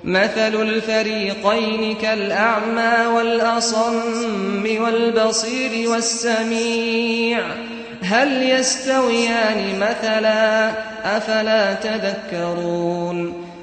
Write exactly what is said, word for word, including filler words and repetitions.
مَثَلُ الْفَرِيقَيْنِ كَالْأَعْمَىٰ وَالْأَصَمِّ وَالْبَصِيرِ وَالسَّمِيعِ ۚ هَلْ يَسْتَوِيَانِ مَثَلًا ۚ أَفَلَا تَذَكَّرُونَ